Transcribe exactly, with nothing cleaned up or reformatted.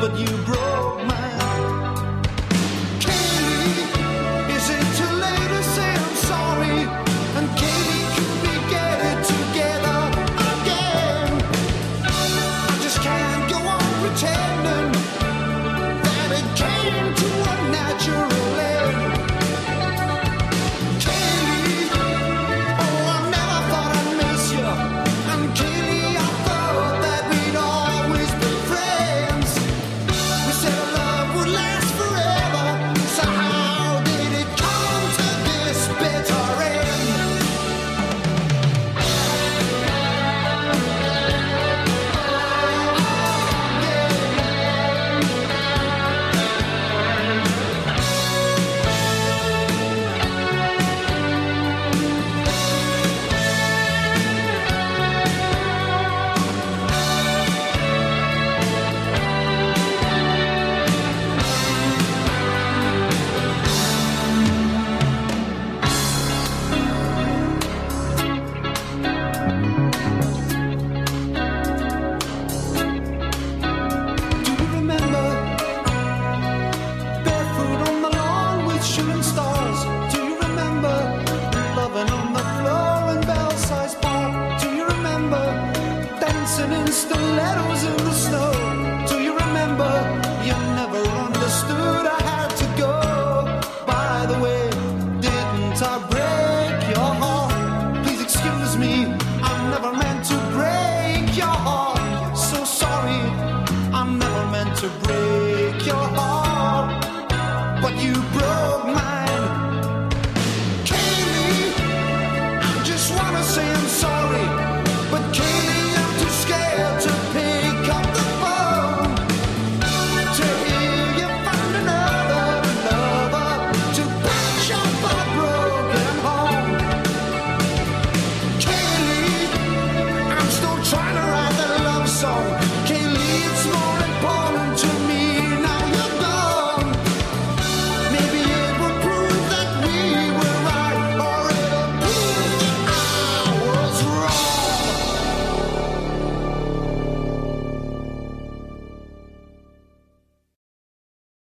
but you broke mine. Katie, is it too late to say I'm sorry? And Katie, could we get it together again? I just can't go on pretending that it came to a natural end. Katie, oh, I never thought I'd miss you. And Katie, I thought that we'd always be friends. We said our love would last forever. So how did it come to this bitter end? Do you remember barefoot on the lawn with shooting stars? Do you remember loving on the floor in Belsize Park? Do you remember dancing in stilettos in the snow? Do you remember you never understood I had to go? By the way, didn't I break your heart? Please excuse me, I never meant to break your heart. So sorry, I never meant to break